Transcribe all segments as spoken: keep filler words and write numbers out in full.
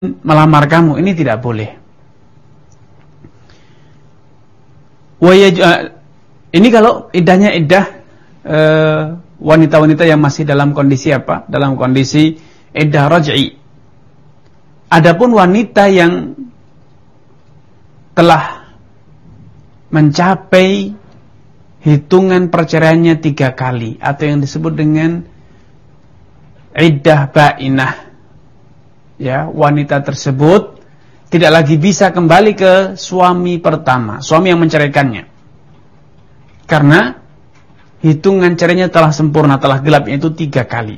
melamar kamu, ini tidak boleh. Ini kalau iddahnya iddah uh, wanita-wanita yang masih dalam kondisi apa? Dalam kondisi iddah raj'i. Adapun wanita yang telah mencapai hitungan perceraiannya tiga kali atau yang disebut dengan iddah ba'inah, ya, wanita tersebut tidak lagi bisa kembali ke suami pertama, suami yang menceraikannya, karena hitungan cerainya telah sempurna, telah gelapnya itu tiga kali.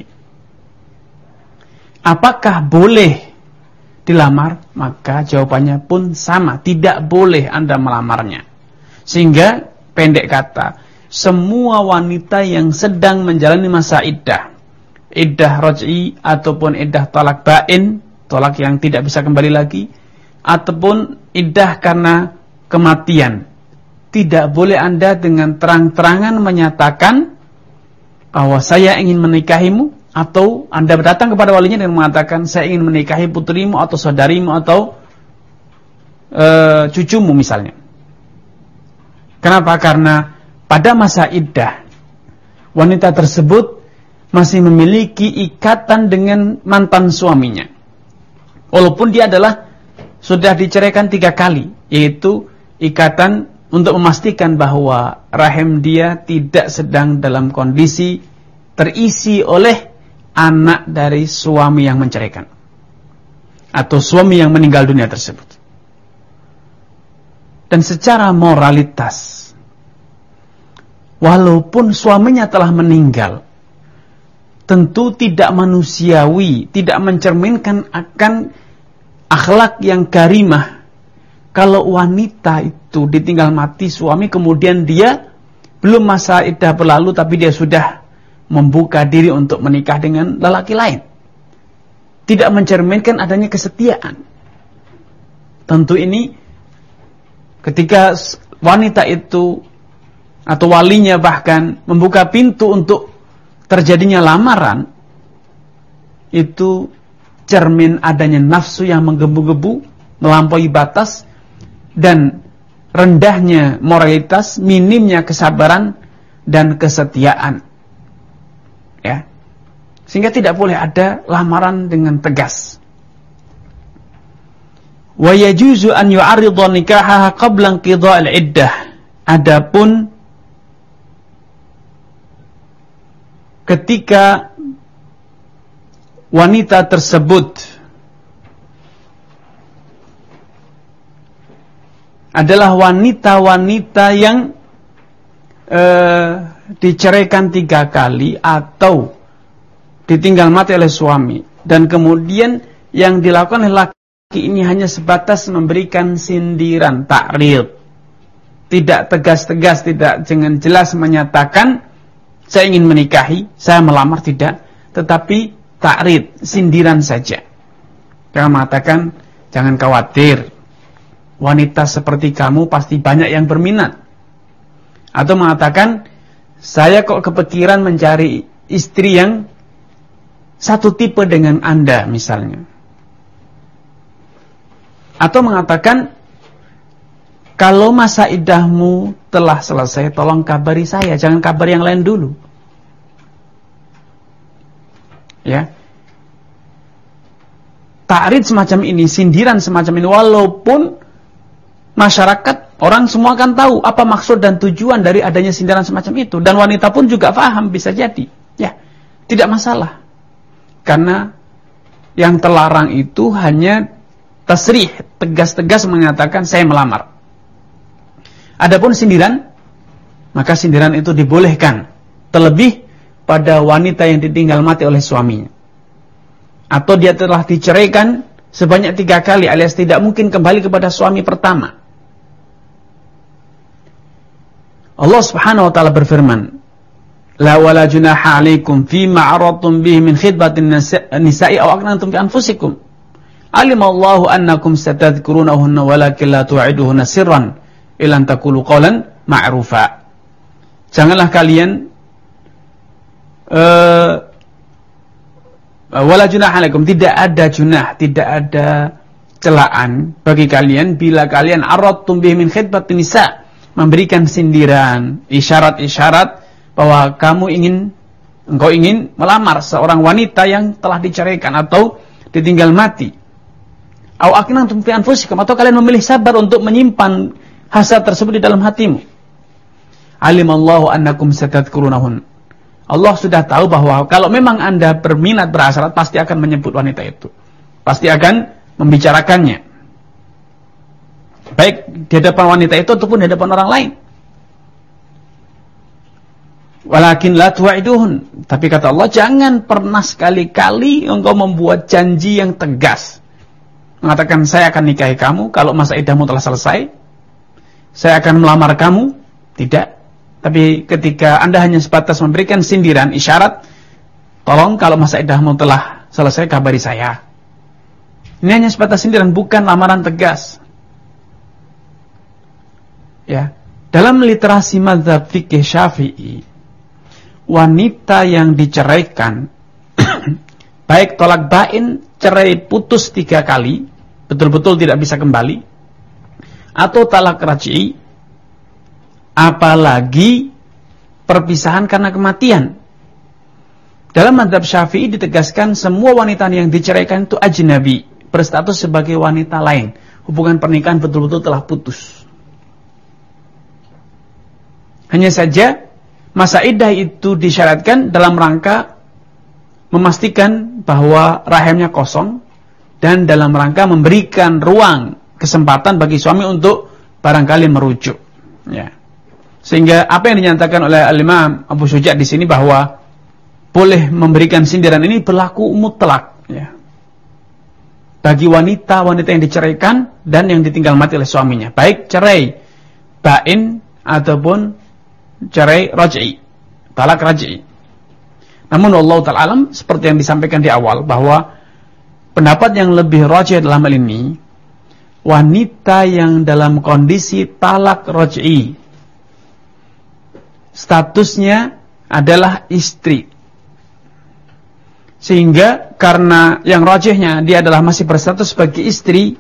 Apakah boleh dilamar? Maka jawabannya pun sama, tidak boleh Anda melamarnya. Sehingga pendek kata, semua wanita yang sedang menjalani masa iddah, iddah raj'i ataupun iddah talak ba'in, tolak yang tidak bisa kembali lagi, ataupun iddah karena kematian, tidak boleh Anda dengan terang-terangan menyatakan bahwa saya ingin menikahimu, atau Anda datang kepada walinya dan mengatakan saya ingin menikahi putrimu atau saudarimu atau e, cucumu misalnya. Kenapa? Karena pada masa iddah wanita tersebut masih memiliki ikatan dengan mantan suaminya, walaupun dia adalah sudah diceraikan tiga kali, yaitu ikatan untuk memastikan bahwa rahim dia tidak sedang dalam kondisi terisi oleh anak dari suami yang menceraikan atau suami yang meninggal dunia tersebut. Dan secara moralitas, walaupun suaminya telah meninggal, tentu tidak manusiawi, tidak mencerminkan akan akhlak yang karimah kalau wanita itu ditinggal mati suami, kemudian dia belum masa iddah berlalu tapi dia sudah membuka diri untuk menikah dengan lelaki lain. Tidak mencerminkan adanya kesetiaan. Tentu ini ketika wanita itu atau walinya bahkan membuka pintu untuk terjadinya lamaran, itu cermin adanya nafsu yang menggebu-gebu, melampaui batas, dan rendahnya moralitas, minimnya kesabaran dan kesetiaan, ya. Sehingga tidak boleh ada lamaran dengan tegas. Wa yajuzu an yu'arridha nikahaha qabla inqidha'il iddah. Adapun ketika wanita tersebut adalah wanita-wanita yang eh, diceraikan tiga kali atau ditinggal mati oleh suami, dan kemudian yang dilakukan oleh laki ini hanya sebatas memberikan sindiran, ta'rid, tidak tegas-tegas, tidak dengan jelas menyatakan saya ingin menikahi, saya melamar, tidak, tetapi ta'rid, sindiran saja. Jangan mengatakan jangan khawatir, wanita seperti kamu pasti banyak yang berminat. Atau mengatakan saya kok kepikiran mencari istri yang satu tipe dengan Anda misalnya. Atau mengatakan kalau masa iddahmu telah selesai, tolong kabari saya, jangan kabari yang lain dulu. Ya. Ta'rid semacam ini, sindiran semacam ini, walaupun masyarakat, orang semua akan tahu apa maksud dan tujuan dari adanya sindiran semacam itu, dan wanita pun juga paham, bisa jadi, ya, tidak masalah, karena yang terlarang itu hanya tasrih, tegas-tegas mengatakan saya melamar. Adapun sindiran, maka sindiran itu dibolehkan, terlebih pada wanita yang ditinggal mati oleh suaminya, atau dia telah diceraikan sebanyak tiga kali alias tidak mungkin kembali kepada suami pertama. Allah Subhanahu wa taala berfirman, la wala junaha 'alaikum fima 'aradtum bihi min khidbatin nisa'i aw aqnantum bi anfusikum alimallahu annakum satadhkurunahunna walakin la tu'iduhunna sirran illa an taqulu qawlan ma'rufa. Janganlah kalian uh, wala junaha alaikum, tidak ada junah, tidak ada celaan bagi kalian bila kalian aradtum bihi min khitbatin nisa, memberikan sindiran, isyarat-isyarat bahwa kamu ingin engkau ingin melamar seorang wanita yang telah diceraikan atau ditinggal mati. Au akinantum fi anfusikum, atau kalian memilih sabar untuk menyimpan hasad tersebut di dalam hatimu. Alimallahu annakum satadkurunahun. Allah sudah tahu bahwa kalau memang Anda berminat berhasrat, pasti akan menyebut wanita itu. Pasti akan membicarakannya. Baik di hadapan wanita itu ataupun di hadapan orang lain. Walakin la tu'iduhun. Tapi kata Allah, jangan pernah sekali-kali engkau membuat janji yang tegas. Mengatakan, saya akan nikahi kamu kalau masa iddahmu telah selesai. Saya akan melamar kamu. Tidak. Tapi ketika Anda hanya sebatas memberikan sindiran, isyarat, tolong kalau masa iddahmu telah selesai, kabari saya. Ini hanya sebatas sindiran, bukan lamaran tegas. Ya, dalam literasi mazhab fikih Syafi'i, wanita yang diceraikan, baik tolak bain, cerai putus tiga kali, betul-betul tidak bisa kembali, atau talak raj'i, apalagi perpisahan karena kematian. Dalam mazhab Syafi'i ditegaskan semua wanita yang diceraikan itu ajnabi, berstatus sebagai wanita lain. Hubungan pernikahan betul-betul telah putus. Hanya saja masa iddah itu disyaratkan dalam rangka memastikan bahwa rahimnya kosong dan dalam rangka memberikan ruang kesempatan bagi suami untuk barangkali merujuk. Ya. Sehingga apa yang dinyatakan oleh Al-Imam Abu Syuja' di sini bahwa boleh memberikan sindiran ini berlaku mutlak, ya, bagi wanita-wanita yang diceraikan dan yang ditinggal mati oleh suaminya, baik cerai bain ataupun cerai raj'i, talak raj'i. Namun Allah Ta'ala alam, seperti yang disampaikan di awal, bahwa pendapat yang lebih rajih dalam hal ini, wanita yang dalam kondisi talak raj'i, statusnya adalah istri. Sehingga karena yang rajihnya dia adalah masih berstatus sebagai istri,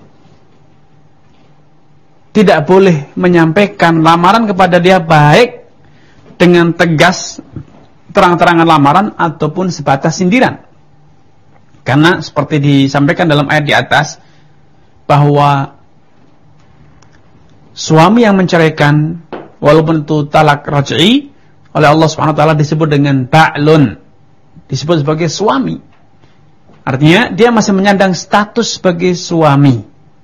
tidak boleh menyampaikan lamaran kepada dia baik dengan tegas terang-terangan lamaran ataupun sebatas sindiran. Karena seperti disampaikan dalam ayat di atas, bahwa suami yang menceraikan walaupun itu talak raj'i, oleh Allah Subhanahu wa taala disebut dengan ba'lun, disebut sebagai suami. Artinya dia masih menyandang status sebagai suami.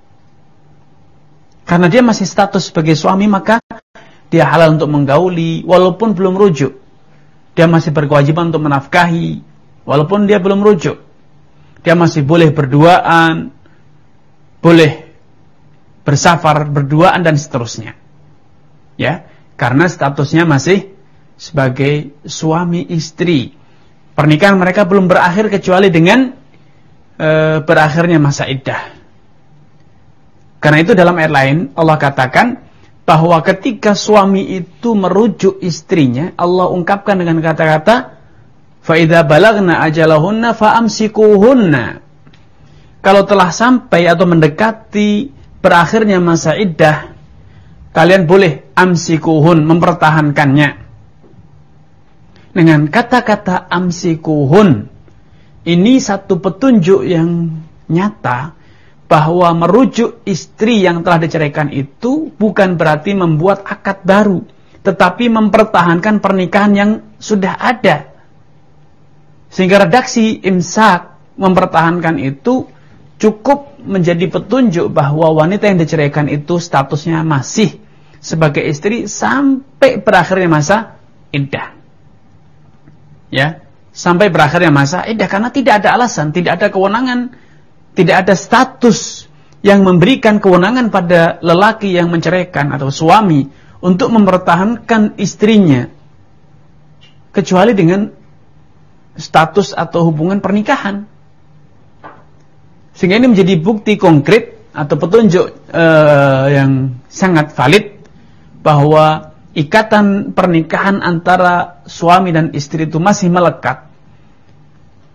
Karena dia masih status sebagai suami, maka dia halal untuk menggauli walaupun belum rujuk. Dia masih berkewajiban untuk menafkahi walaupun dia belum rujuk. Dia masih boleh berduaan, boleh bersafar berduaan dan seterusnya. Ya, karena statusnya masih sebagai suami istri. Pernikahan mereka belum berakhir kecuali dengan e, berakhirnya masa iddah. Karena itu dalam ayat lain Allah katakan bahwa ketika suami itu merujuk istrinya, Allah ungkapkan dengan kata-kata fa idza balagna ajalahunna fa amsikuhunna. Kalau telah sampai atau mendekati berakhirnya masa iddah, kalian boleh amsikuhun, mempertahankannya. Dengan kata-kata amsikuhun, ini satu petunjuk yang nyata bahwa merujuk istri yang telah diceraikan itu bukan berarti membuat akad baru, tetapi mempertahankan pernikahan yang sudah ada. Sehingga redaksi imsak mempertahankan itu cukup menjadi petunjuk bahwa wanita yang diceraikan itu statusnya masih sebagai istri sampai berakhirnya masa iddah. Ya, sampai berakhirnya masa iddah, karena tidak ada alasan, tidak ada kewenangan, tidak ada status yang memberikan kewenangan pada lelaki yang menceraikan atau suami untuk mempertahankan istrinya kecuali dengan status atau hubungan pernikahan. Sehingga ini menjadi bukti konkret atau petunjuk uh, yang sangat valid bahwa ikatan pernikahan antara suami dan istri itu masih melekat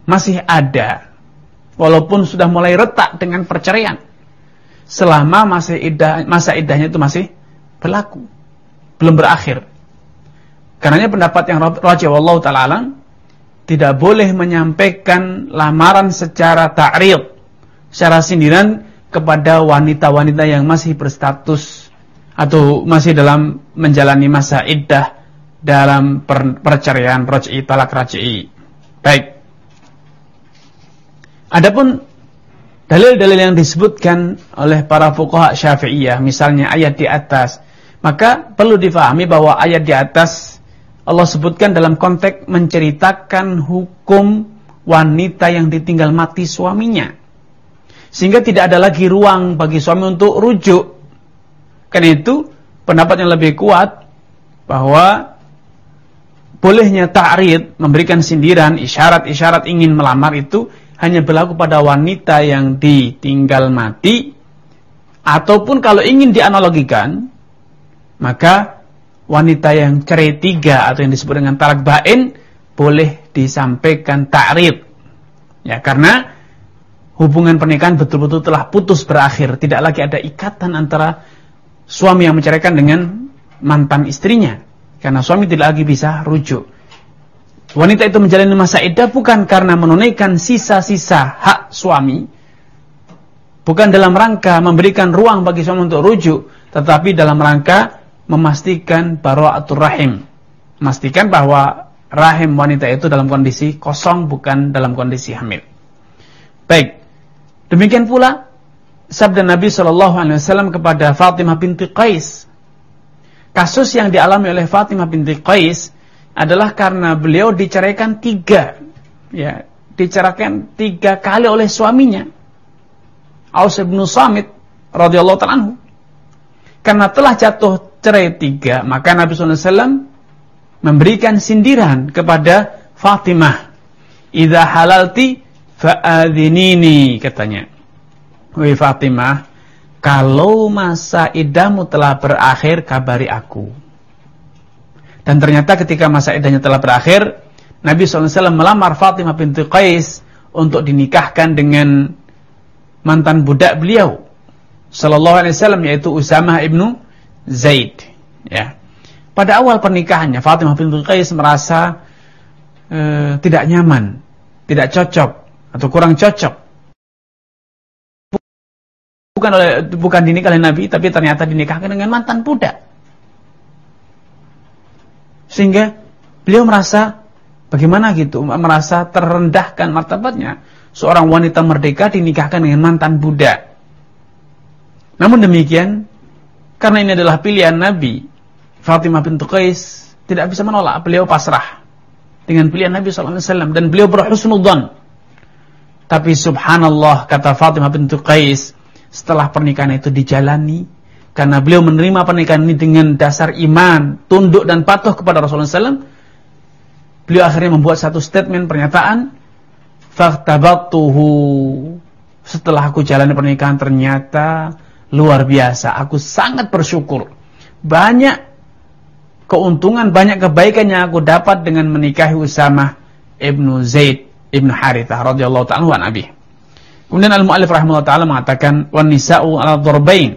masih ada, walaupun sudah mulai retak dengan perceraian, selama masa iddah, masa iddahnya itu masih berlaku, belum berakhir. Karenanya pendapat yang rajih wallahu ta'ala alam, tidak boleh menyampaikan lamaran secara ta'rid, secara sindiran kepada wanita-wanita yang masih berstatus atau masih dalam menjalani masa iddah dalam per perceraian raj'i, talak raj'i. Baik. Adapun dalil-dalil yang disebutkan oleh para fuqaha Syafi'iyah, misalnya ayat di atas, maka perlu difahami bahwa ayat di atas Allah sebutkan dalam konteks menceritakan hukum wanita yang ditinggal mati suaminya, sehingga tidak ada lagi ruang bagi suami untuk rujuk. Karena itu pendapat yang lebih kuat bahwa bolehnya ta'rid, memberikan sindiran, isyarat-isyarat ingin melamar itu hanya berlaku pada wanita yang ditinggal mati, ataupun kalau ingin dianalogikan, maka wanita yang cerai tiga atau yang disebut dengan talak bain boleh disampaikan ta'rid. Ya, karena hubungan pernikahan betul-betul telah putus berakhir, tidak lagi ada ikatan antara suami yang menceraikan dengan mantan istrinya, karena suami tidak lagi bisa rujuk. Wanita itu menjalani masa iddah bukan karena menunaikan sisa-sisa hak suami, bukan dalam rangka memberikan ruang bagi suami untuk rujuk, tetapi dalam rangka memastikan bara'atul rahim, memastikan bahwa rahim wanita itu dalam kondisi kosong, bukan dalam kondisi hamil. Baik, demikian pula sabda Nabi shallallahu alaihi wasallam kepada Fatimah binti Qais. Kasus yang dialami oleh Fatimah binti Qais adalah karena beliau diceraikan tiga, ya, diceraikan tiga kali oleh suaminya, Aus bin Samit radhiyallahu ta'ala anhu. Karena telah jatuh cerai tiga, maka Nabi shallallahu alaihi wasallam memberikan sindiran kepada Fatimah. Idza halalti fa'adhinini, katanya. Wahai Fatimah, kalau masa iddahmu telah berakhir, kabari aku. Dan ternyata ketika masa iddahnya telah berakhir, Nabi shallallahu alaihi wasallam melamar Fatimah binti Qais untuk dinikahkan dengan mantan budak beliau sallallahu alaihi wasallam, yaitu Usamah ibnu Zaid. Ya. Pada awal pernikahannya, Fatimah binti Qais merasa e, tidak nyaman, tidak cocok atau kurang cocok. Bukan oleh bukan dinikah oleh Nabi, tapi ternyata dinikahkan dengan mantan budak. Sehingga beliau merasa bagaimana gitu, merasa terendahkan martabatnya. Seorang wanita merdeka dinikahkan dengan mantan budak. Namun demikian, karena ini adalah pilihan Nabi, Fatimah binti Qais tidak bisa menolak. Beliau pasrah dengan pilihan Nabi shallallahu alaihi wasallam dan beliau berhusnudzan. Tapi subhanallah, kata Fatimah binti Qais, setelah pernikahan itu dijalani, karena beliau menerima pernikahan ini dengan dasar iman, tunduk dan patuh kepada Rasulullah shallallahu alaihi wasallam, beliau akhirnya membuat satu statement, pernyataan, faktabatuhu, setelah aku jalani pernikahan ternyata luar biasa, aku sangat bersyukur, banyak keuntungan, banyak kebaikan yang aku dapat dengan menikahi Usamah ibnu Zaid ibnu Harithah radhiyallahu ta'ala an abi. Kemudian al-mu'allif rahimahullah ta'ala mengatakan, wan nisa'u ala dharbain,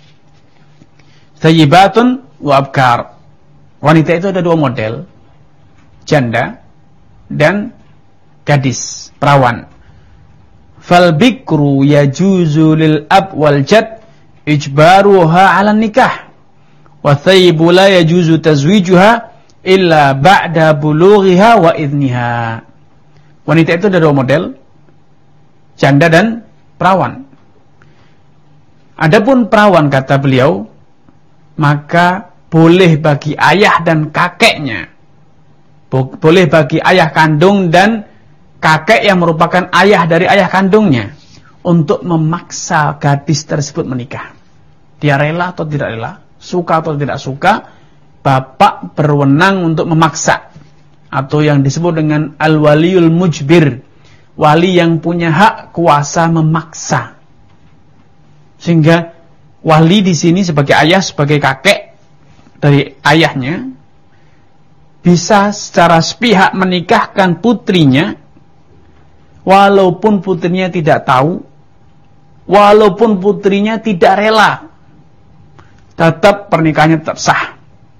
thayyibatun wa abkar. Wanita itu ada dua model, janda dan gadis, perawan. Fal bikru yajuzu lil ab wal jad ijbaruha 'ala nikah, wa thayyibu la yajuzu tazwijuha illa ba'da bulughiha wa idniha. Wanita itu ada dua model, janda dan perawan. Adapun perawan, kata beliau, maka boleh bagi ayah dan kakeknya, boleh bagi ayah kandung dan kakek yang merupakan ayah dari ayah kandungnya, untuk memaksa gadis tersebut menikah. Dia rela atau tidak rela, suka atau tidak suka, bapak berwenang untuk memaksa, atau yang disebut dengan al-waliyul mujbir, wali yang punya hak kuasa memaksa. Sehingga wali di sini sebagai ayah, sebagai kakek dari ayahnya, bisa secara sepihak menikahkan putrinya walaupun putrinya tidak tahu, walaupun putrinya tidak rela, tetap pernikahannya tersah.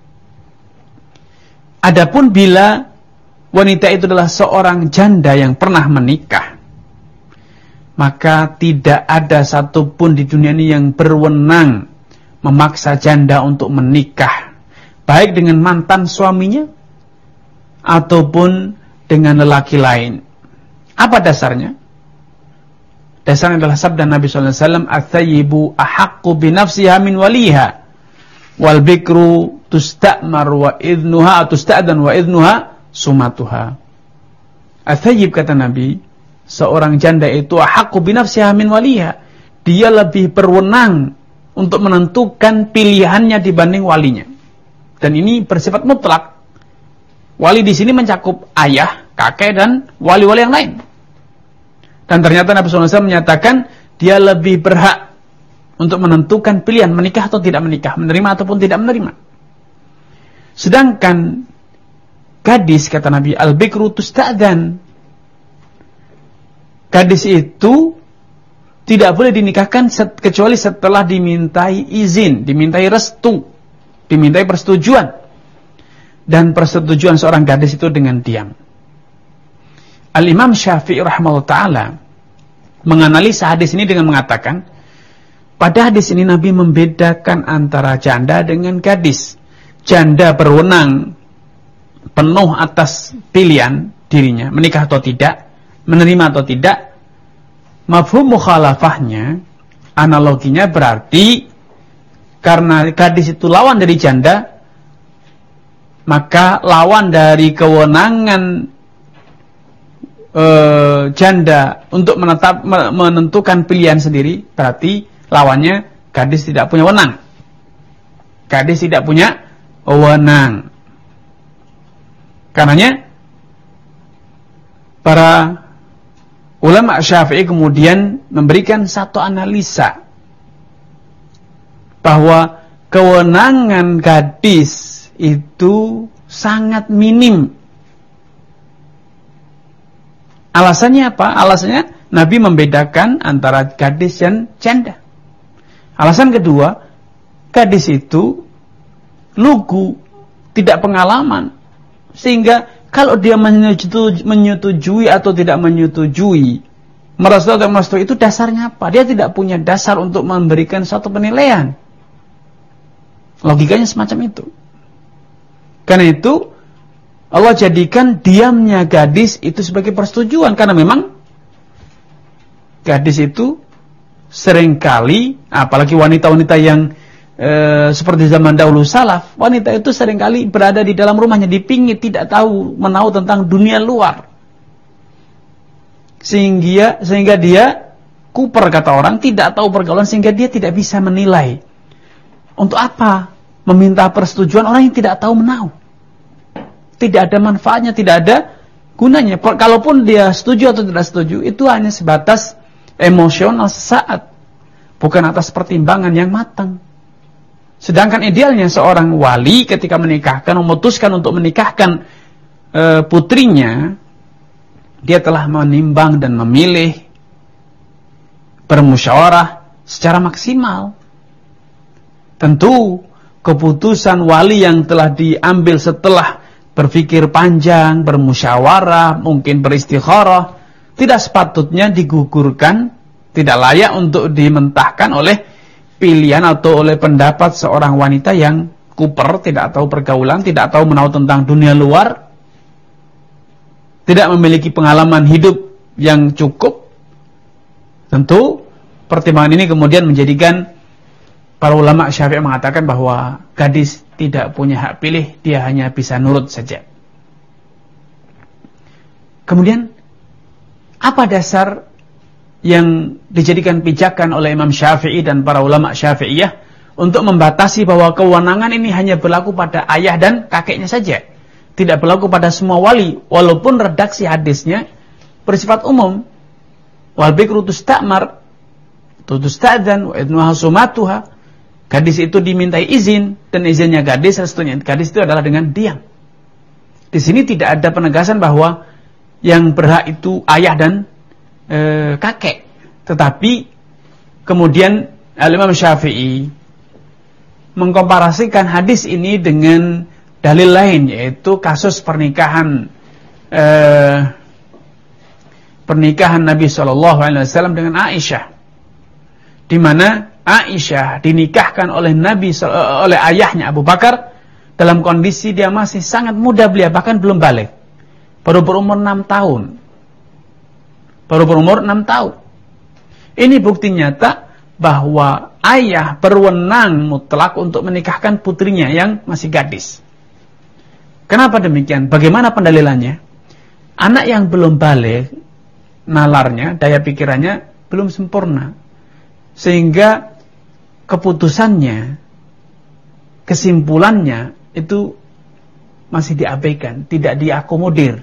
Adapun bila wanita itu adalah seorang janda yang pernah menikah, maka tidak ada satupun di dunia ini yang berwenang memaksa janda untuk menikah, baik dengan mantan suaminya ataupun dengan lelaki lain. Apa dasarnya? Dasarnya adalah sabda Nabi sallallahu alaihi wasallam, "Ats-tsayyibu ahaqqu bi nafsiha min waliha, wal bikru tusta'mar wa idnuha tusta'dan wa idnuha sumatuha." Ats-tsayyib, kata Nabi, seorang janda itu ahaqqu bi nafsiha min waliha, dia lebih berwenang untuk menentukan pilihannya dibanding walinya. Dan ini bersifat mutlak. Wali di sini mencakup ayah, kakek, dan wali-wali yang lain. Dan ternyata Nabi sallallahu alaihi wasallam menyatakan dia lebih berhak untuk menentukan pilihan menikah atau tidak menikah, menerima ataupun tidak menerima. Sedangkan gadis, kata Nabi, al-bikru tusta'dan, gadis itu tidak boleh dinikahkan set, kecuali setelah dimintai izin, dimintai restu, dimintai persetujuan. Dan persetujuan seorang gadis itu dengan diam. Al-Imam Syafi'i rahimahullah ta'ala menganalisa hadis ini dengan mengatakan, pada hadis ini Nabi membedakan antara janda dengan gadis. Janda berwenang penuh atas pilihan dirinya, menikah atau tidak, menerima atau tidak. Mafhum mukhalafahnya, analoginya berarti karena gadis itu lawan dari janda, maka lawan dari kewenangan e, janda untuk menetap, menentukan pilihan sendiri, berarti lawannya gadis tidak punya wewenang. Gadis tidak punya wewenang. Karenanya para ulama Syafi'i kemudian memberikan satu analisa bahwa kewenangan gadis itu sangat minim. Alasannya apa? Alasannya Nabi membedakan antara gadis dan janda. Alasan kedua, gadis itu lugu, tidak pengalaman, sehingga kalau dia menyetujui, menyetujui atau tidak menyetujui, merestui atau merestui, itu dasarnya apa? Dia tidak punya dasar untuk memberikan suatu penilaian. Logikanya semacam itu. Karena itu Allah jadikan diamnya gadis itu sebagai persetujuan, karena memang gadis itu seringkali, apalagi wanita-wanita yang e, seperti zaman dahulu salaf, wanita itu seringkali berada di dalam rumahnya, dipingit, tidak tahu menahu tentang dunia luar, sehingga sehingga dia kuper, kata orang, tidak tahu pergaulan, sehingga dia tidak bisa menilai. Untuk apa meminta persetujuan orang yang tidak tahu menahu? Tidak ada manfaatnya, tidak ada gunanya. Kalaupun dia setuju atau tidak setuju, itu hanya sebatas emosional sesaat, bukan atas pertimbangan yang matang. Sedangkan idealnya seorang wali ketika menikahkan, memutuskan untuk menikahkan e, putrinya, dia telah menimbang dan memilih, bermusyawarah secara maksimal. Tentu keputusan wali yang telah diambil setelah berpikir panjang, bermusyawarah, mungkin beristikharah, tidak sepatutnya digugurkan, tidak layak untuk dimentahkan oleh pilihan atau oleh pendapat seorang wanita yang kuper, tidak tahu pergaulan, tidak tahu menahu tentang dunia luar, tidak memiliki pengalaman hidup yang cukup. Tentu pertimbangan ini kemudian menjadikan para ulama Syafi'i mengatakan bahwa gadis tidak punya hak pilih, dia hanya bisa nurut saja. Kemudian, apa dasar yang dijadikan pijakan oleh Imam Syafi'i dan para ulama Syafi'iyah untuk membatasi bahwa kewenangan ini hanya berlaku pada ayah dan kakeknya saja, tidak berlaku pada semua wali, walaupun redaksi hadisnya bersifat umum. Wal bikru tusta'mar tusta'dzan wa idnuha sumatuha. Gadis itu dimintai izin, dan izinnya gadis, restunya gadis itu adalah dengan diam. Di sini tidak ada penegasan bahwa yang berhak itu ayah dan eh, kakek. Tetapi kemudian Al-Imam Syafi'i mengkomparasikan hadis ini dengan dalil lain, yaitu kasus pernikahan eh, pernikahan Nabi shallallahu alaihi wasallam dengan Aisyah, di mana Aisyah dinikahkan oleh Nabi oleh ayahnya Abu Bakar dalam kondisi dia masih sangat muda, belia, bahkan belum balik, baru berumur enam tahun, baru berumur enam tahun. Ini bukti nyata bahwa ayah berwenang mutlak untuk menikahkan putrinya yang masih gadis. Kenapa demikian? Bagaimana pendalilannya? Anak yang belum balik, nalarnya, daya pikirannya belum sempurna, sehingga keputusannya, kesimpulannya itu masih diabaikan, tidak diakomodir.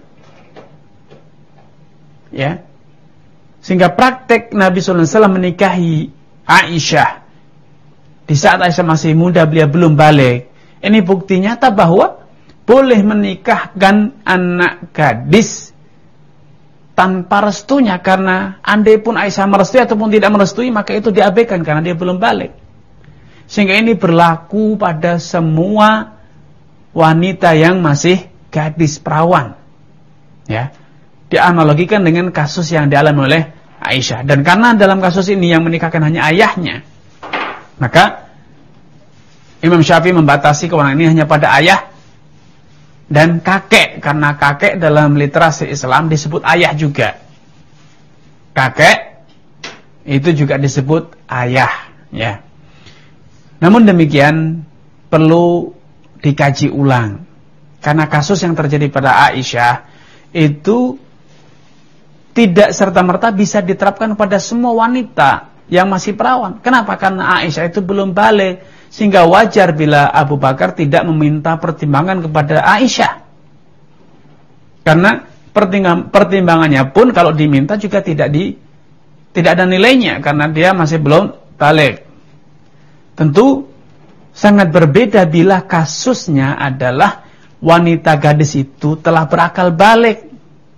Ya, sehingga praktek Nabi shallallahu alaihi wasallam menikahi Aisyah di saat Aisyah masih muda, beliau belum balik. Ini bukti nyata bahwa boleh menikahkan anak gadis tanpa restunya, karena andai pun Aisyah merestui ataupun tidak merestui, maka itu diabaikan karena dia belum balik. Sehingga ini berlaku pada semua wanita yang masih gadis perawan. Ya, dianalogikan dengan kasus yang dialami oleh Aisyah. Dan karena dalam kasus ini yang menikahkan hanya ayahnya, maka Imam Syafi'i membatasi kewenangan ini hanya pada ayah dan kakek, karena kakek dalam literasi Islam disebut ayah juga. Kakek itu juga disebut ayah, ya. Namun demikian perlu dikaji ulang, karena kasus yang terjadi pada Aisyah itu tidak serta-merta bisa diterapkan pada semua wanita yang masih perawan. Kenapa? Karena Aisyah itu belum balik, sehingga wajar bila Abu Bakar tidak meminta pertimbangan kepada Aisyah. Karena pertimbangannya pun kalau diminta juga tidak di tidak ada nilainya, karena dia masih belum balik. Tentu sangat berbeda bila kasusnya adalah wanita gadis itu telah berakal balik.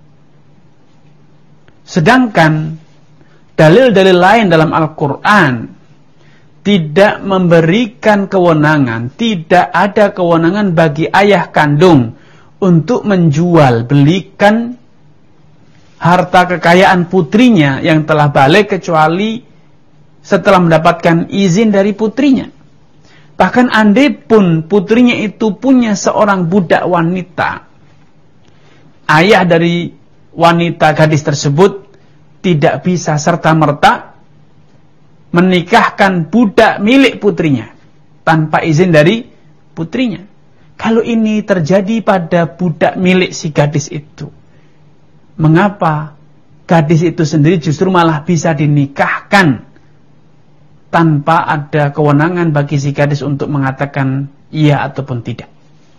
Sedangkan dalil-dalil lain dalam Al-Quran tidak memberikan kewenangan, tidak ada kewenangan bagi ayah kandung untuk menjual, belikan harta kekayaan putrinya yang telah balik kecuali setelah mendapatkan izin dari putrinya. Bahkan andai pun putrinya itu punya seorang budak wanita, ayah dari wanita gadis tersebut tidak bisa serta-merta menikahkan budak milik putrinya tanpa izin dari putrinya. Kalau ini terjadi pada budak milik si gadis itu, mengapa gadis itu sendiri justru malah bisa dinikahkan tanpa ada kewenangan bagi si gadis untuk mengatakan iya ataupun tidak?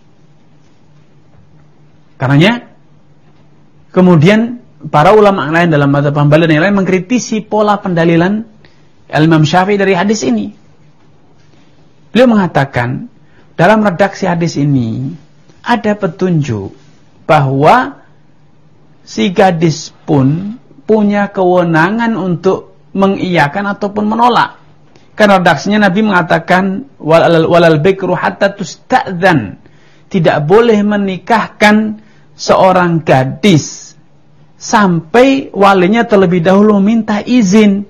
Karenanya kemudian para ulama yang lain dalam mazhab Hambali dan yang lain mengkritisi pola pendalilan Imam Syafi'i dari hadis ini. Beliau mengatakan dalam redaksi hadis ini ada petunjuk bahwa si gadis pun punya kewenangan untuk mengiyakan ataupun menolak. Karena redaksinya Nabi mengatakan walal walal bikru hatta tusta'dzan, tidak boleh menikahkan seorang gadis sampai walinya terlebih dahulu meminta izin.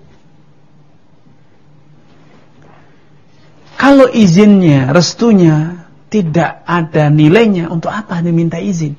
Kalau izinnya, restunya tidak ada nilainya, untuk apa diminta izin?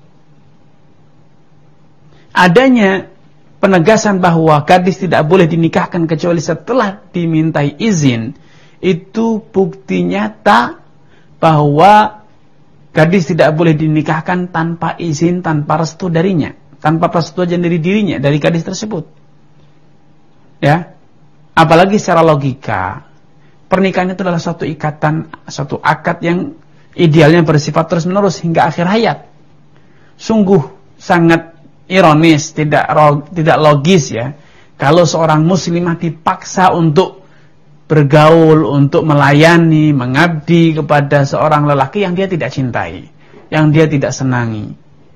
Adanya penegasan bahwa gadis tidak boleh dinikahkan kecuali setelah dimintai izin, itu bukti nyata bahwa gadis tidak boleh dinikahkan tanpa izin, tanpa restu darinya, tanpa persetujuan dari dirinya, dari gadis tersebut. Ya, apalagi secara logika, pernikahan itu adalah suatu ikatan, suatu akad yang idealnya bersifat terus-menerus hingga akhir hayat. Sungguh sangat ironis, tidak tidak logis ya, kalau seorang muslimah dipaksa untuk bergaul, untuk melayani, mengabdi kepada seorang lelaki yang dia tidak cintai, yang dia tidak senangi.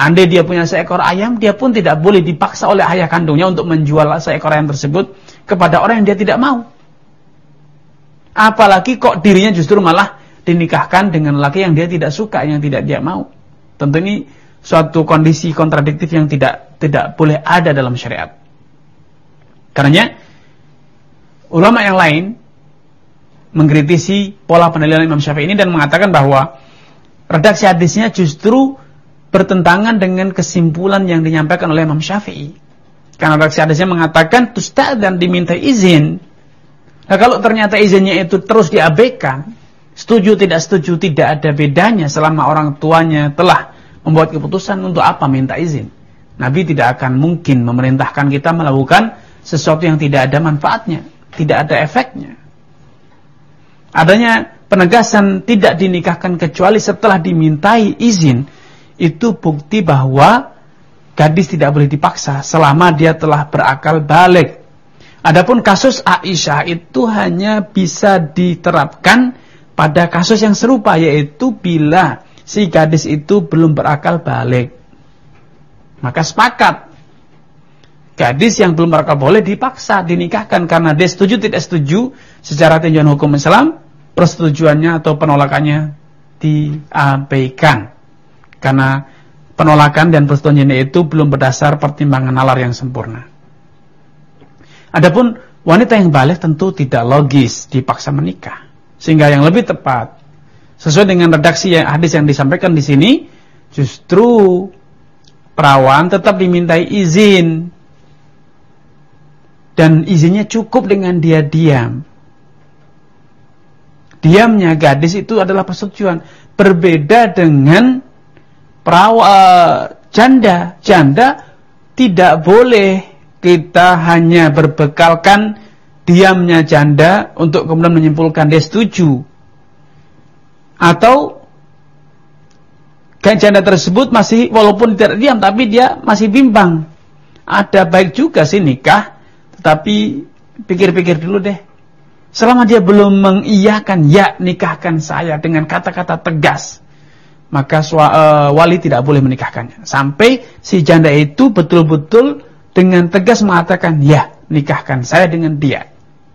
Andai dia punya seekor ayam, dia pun tidak boleh dipaksa oleh ayah kandungnya untuk menjual seekor ayam tersebut kepada orang yang dia tidak mau. Apalagi kok dirinya justru malah dinikahkan dengan laki yang dia tidak suka, yang tidak dia mau. Tentu ini suatu kondisi kontradiktif yang tidak tidak boleh ada dalam syariat. Karenanya ulama yang lain mengkritisi pola penilaian Imam Syafi'i ini dan mengatakan bahwa redaksi hadisnya justru bertentangan dengan kesimpulan yang dinyampaikan oleh Imam Syafi'i. Karena redaksi hadisnya mengatakan tusta'dzan, diminta izin. Nah, kalau ternyata izinnya itu terus diabaikan, setuju tidak setuju tidak ada bedanya selama orang tuanya telah membuat keputusan, untuk apa minta izin? Nabi tidak akan mungkin memerintahkan kita melakukan sesuatu yang tidak ada manfaatnya, tidak ada efeknya. Adanya penegasan tidak dinikahkan kecuali setelah dimintai izin, itu bukti bahwa gadis tidak boleh dipaksa selama dia telah berakal balik. Adapun kasus Aisyah itu hanya bisa diterapkan pada kasus yang serupa, yaitu bila si gadis itu belum berakal balik. Maka sepakat, gadis yang belum berakal boleh dipaksa, dinikahkan karena dia setuju tidak setuju secara tinjauan hukum Islam, persetujuannya atau penolakannya diabaikan. Karena penolakan dan persetujuannya itu belum berdasar pertimbangan nalar yang sempurna. Adapun wanita yang balik tentu tidak logis dipaksa menikah. Sehingga yang lebih tepat, sesuai dengan redaksi yang hadis yang disampaikan di sini, justru perawan tetap dimintai izin. Dan izinnya cukup dengan dia diam. Diamnya gadis itu adalah persetujuan. Berbeda dengan perawan janda. Janda tidak boleh kita hanya berbekalkan diamnya janda untuk kemudian menyimpulkan dia setuju. Atau kan janda tersebut masih walaupun tidak diam tapi dia masih bimbang. Ada baik juga sih nikah, tetapi pikir-pikir dulu deh. Selama dia belum mengiyakan, ya nikahkan saya dengan kata-kata tegas, maka sua, uh, wali tidak boleh menikahkannya. Sampai si janda itu betul-betul dengan tegas mengatakan, ya nikahkan saya dengan dia.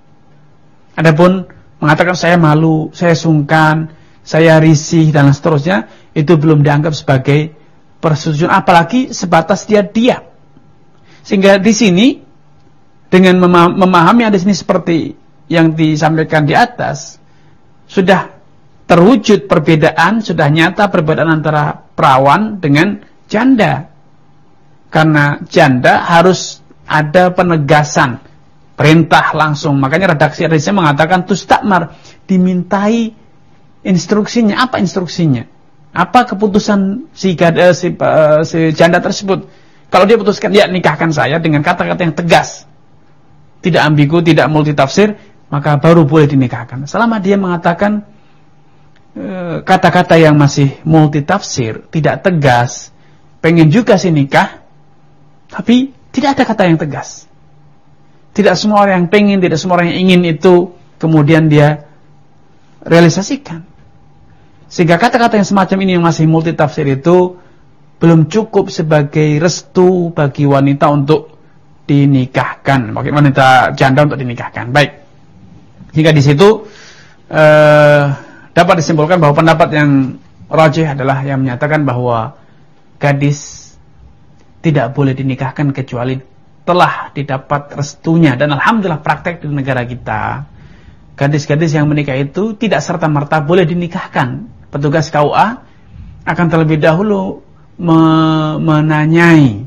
Adapun mengatakan saya malu, saya sungkan, saya risih dan seterusnya, itu belum dianggap sebagai persetujuan, apalagi sebatas dia diam. Sehingga di sini dengan memahami hadis ini seperti yang disampaikan di atas, sudah terwujud perbedaan, sudah nyata perbedaan antara perawan dengan janda. Karena janda harus ada penegasan, perintah langsung. Makanya redaksi hadisnya mengatakan tustakmar, dimintai instruksinya. Apa instruksinya? Apa keputusan si, gada, si, uh, si janda tersebut? Kalau dia putuskan, ya nikahkan saya dengan kata-kata yang tegas, tidak ambigu, tidak multitafsir, maka baru boleh dinikahkan. Selama dia mengatakan kata-kata uh, yang masih multitafsir, tidak tegas, pengen juga sih nikah, tapi tidak ada kata yang tegas. Tidak semua orang yang pengen, tidak semua orang yang ingin itu kemudian dia realisasikan. Sehingga kata-kata yang semacam ini yang masih multitafsir itu belum cukup sebagai restu bagi wanita untuk dinikahkan, bagi wanita janda untuk dinikahkan. Baik. Hingga di situ eh, dapat disimpulkan bahwa pendapat yang rajih adalah yang menyatakan bahwa gadis tidak boleh dinikahkan kecuali telah didapat restunya. Dan alhamdulillah praktek di negara kita, gadis-gadis yang menikah itu tidak serta-merta boleh dinikahkan. Petugas K U A akan terlebih dahulu me- menanyai,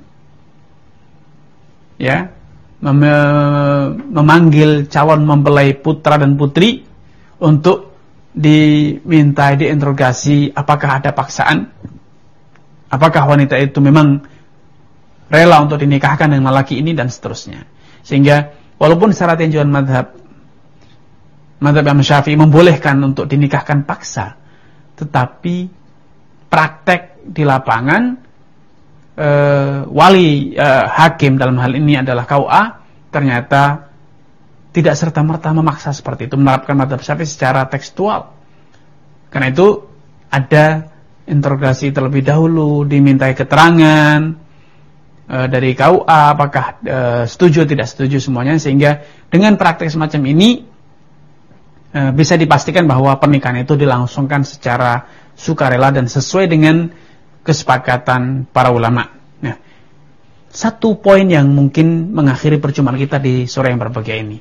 ya, mem- memanggil calon mempelai putra dan putri untuk diminta diinterogasi apakah ada paksaan, apakah wanita itu memang rela untuk dinikahkan dengan lelaki ini dan seterusnya. Sehingga walaupun secara tinjauan madhab madhab Imam Syafi'i membolehkan untuk dinikahkan paksa, tetapi praktek di lapangan e, wali e, hakim dalam hal ini adalah K U A ternyata tidak serta-merta memaksa seperti itu, menerapkan madhab Syafi'i secara tekstual. Karena itu ada interogasi terlebih dahulu, dimintai keterangan e, dari K U A apakah e, setuju atau tidak setuju semuanya, sehingga dengan praktek semacam ini e, bisa dipastikan bahwa pernikahan itu dilangsungkan secara sukarela dan sesuai dengan kesepakatan para ulama. Nah, satu poin yang mungkin mengakhiri perjumpaan kita di sore yang berbahagia ini.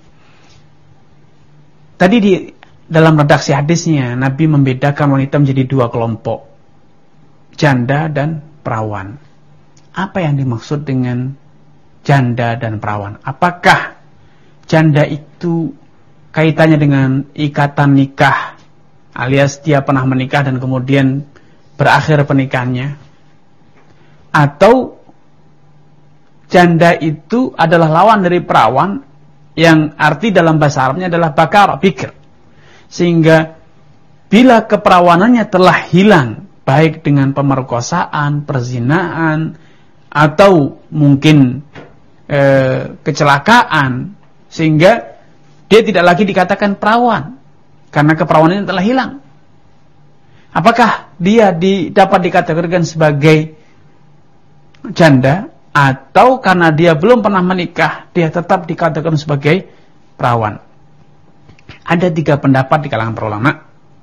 Tadi di dalam redaksi hadisnya Nabi membedakan wanita menjadi dua kelompok, janda dan perawan. Apa yang dimaksud dengan janda dan perawan? Apakah janda itu kaitannya dengan ikatan nikah, alias dia pernah menikah dan kemudian berakhir pernikahannya? Atau janda itu adalah lawan dari perawan, yang arti dalam bahasa Arabnya adalah bakar, bikir. Sehingga bila keperawanannya telah hilang, baik dengan pemerkosaan, perzinaan, atau mungkin e, kecelakaan, sehingga dia tidak lagi dikatakan perawan karena keperawanannya telah hilang. Apakah dia di, dapat dikategorikan sebagai janda, atau karena dia belum pernah menikah dia tetap dikategorikan sebagai perawan? Ada tiga pendapat di kalangan para ulama.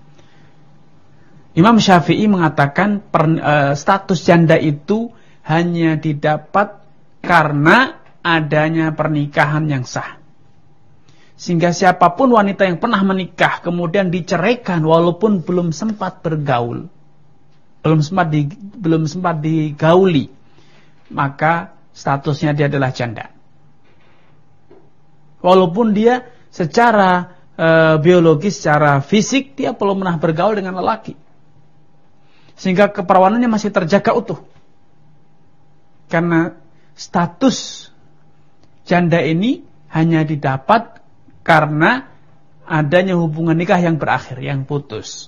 Imam Syafi'i mengatakan per, e, status janda itu hanya didapat karena adanya pernikahan yang sah. Sehingga siapapun wanita yang pernah menikah kemudian diceraikan walaupun belum sempat bergaul, belum sempat di, belum sempat digauli, maka statusnya dia adalah janda. Walaupun dia secara e, biologis, secara fisik dia belum pernah bergaul dengan lelaki, sehingga keperawanannya masih terjaga utuh. Karena status janda ini hanya didapat karena adanya hubungan nikah yang berakhir, yang putus.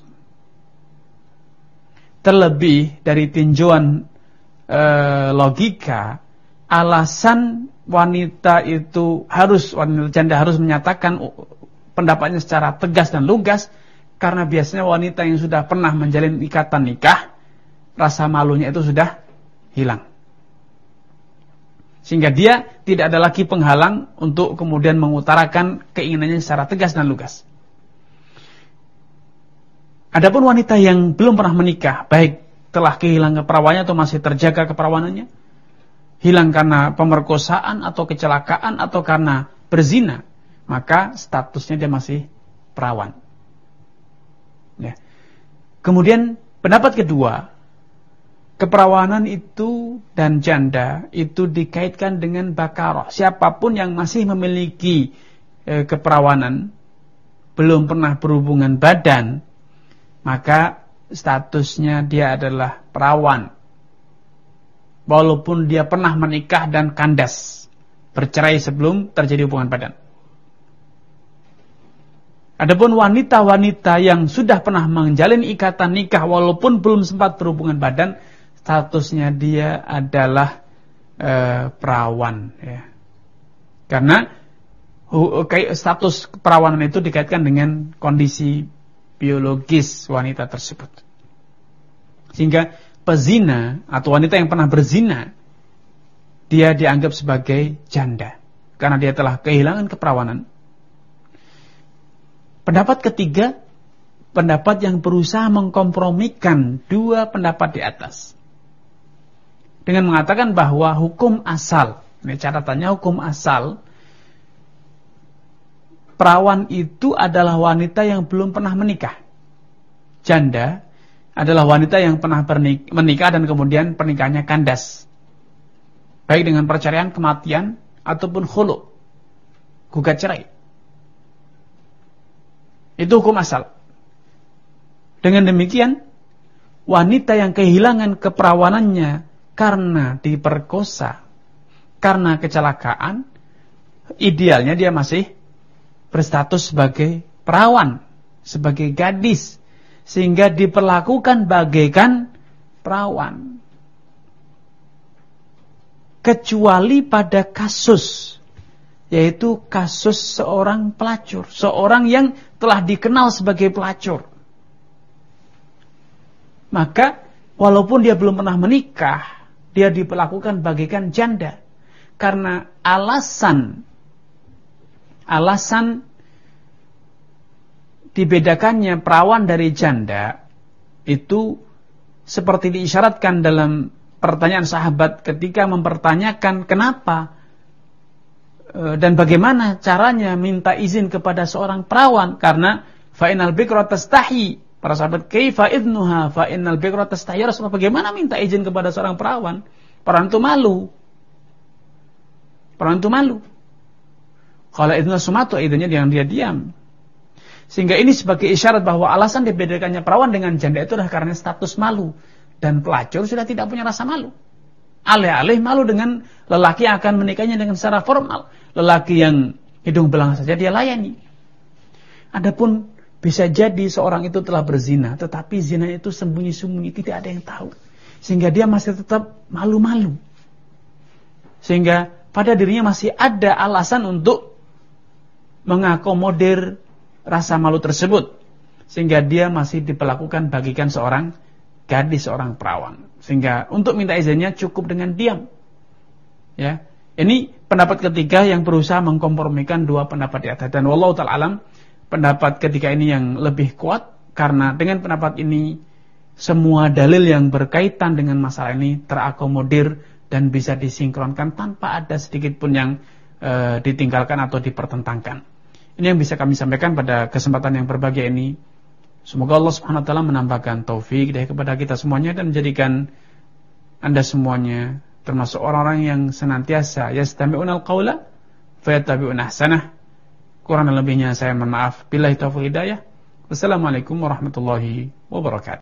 Terlebih dari tinjauan e, logika, alasan wanita itu harus, wanita janda harus menyatakan pendapatnya secara tegas dan lugas, karena biasanya wanita yang sudah pernah menjalin ikatan nikah, rasa malunya itu sudah hilang. Sehingga dia tidak ada lagi penghalang untuk kemudian mengutarakan keinginannya secara tegas dan lugas. Adapun wanita yang belum pernah menikah, baik telah kehilangan keperawanannya atau masih terjaga keperawanannya, hilang karena pemerkosaan atau kecelakaan atau karena berzina, maka statusnya dia masih perawan. Ya. Kemudian pendapat kedua, keperawanan itu dan janda itu dikaitkan dengan bakaroh. Siapapun yang masih memiliki e, keperawanan, belum pernah berhubungan badan, maka statusnya dia adalah perawan. Walaupun dia pernah menikah dan kandas, bercerai sebelum terjadi hubungan badan. Adapun wanita-wanita yang sudah pernah menjalin ikatan nikah walaupun belum sempat berhubungan badan, statusnya dia adalah e, perawan, ya. Karena hu, status perawanan itu dikaitkan dengan kondisi biologis wanita tersebut. Sehingga pezina atau wanita yang pernah berzina, dia dianggap sebagai janda karena dia telah kehilangan keperawanan. Pendapat ketiga, pendapat yang berusaha mengkompromikan dua pendapat di atas, dengan mengatakan bahwa hukum asal, ini catatannya hukum asal, perawan itu adalah wanita yang belum pernah menikah. Janda adalah wanita yang pernah menikah dan kemudian pernikahannya kandas, baik dengan perceraian, kematian, ataupun khulu, gugat cerai. Itu hukum asal. Dengan demikian, wanita yang kehilangan keperawanannya karena diperkosa, karena kecelakaan, idealnya dia masih berstatus sebagai perawan, sebagai gadis, sehingga diperlakukan bagaikan perawan. Kecuali pada kasus, yaitu kasus seorang pelacur, seorang yang telah dikenal sebagai pelacur. Maka walaupun dia belum pernah menikah, dia diperlakukan bagaikan janda. Karena alasan alasan dibedakannya perawan dari janda itu seperti diisyaratkan dalam pertanyaan sahabat ketika mempertanyakan kenapa dan bagaimana caranya minta izin kepada seorang perawan. Karena fa innal bikra tastahi, para sahabat, kaifa idnuha fa innal bikra tastahi, Rasulullah, bagaimana minta izin kepada seorang perawan? Perawan itu malu. Perawan itu malu. Kalau idnuha sumatu, idnunya yang dia diam. Sehingga ini sebagai isyarat bahwa alasan dibedakannya perawan dengan janda itu adalah karena status malu. Dan pelacur sudah tidak punya rasa malu. Alih-alih malu dengan lelaki yang akan menikahnya dengan secara formal. Lelaki yang hidung belang saja dia layani. Adapun bisa jadi seorang itu telah berzina, tetapi zina itu sembunyi-sembunyi, tidak ada yang tahu. Sehingga dia masih tetap malu-malu. Sehingga pada dirinya masih ada alasan untuk mengakomodir rasa malu tersebut. Sehingga dia masih diperlakukan bagikan seorang gadis, seorang perawan. Sehingga untuk minta izinnya cukup dengan diam. Ya, ini pendapat ketiga yang berusaha mengkompromikan dua pendapat di atas. Dan wallahu ta'ala alam, pendapat ketiga ini yang lebih kuat, karena dengan pendapat ini semua dalil yang berkaitan dengan masalah ini terakomodir dan bisa disinkronkan tanpa ada sedikit pun yang e, ditinggalkan atau dipertentangkan. Ini yang bisa kami sampaikan pada kesempatan yang berbahagia ini. Semoga Allah Subhanahu wa taala menambahkan taufik hidayah kepada kita semuanya dan menjadikan Anda semuanya termasuk orang-orang yang senantiasa yastami'unal qaula fayattabi'una ahsanah. Kurang dan lebihnya saya mohon maaf. Billahi taufiq hidayah. Wassalamualaikum warahmatullahi wabarakatuh.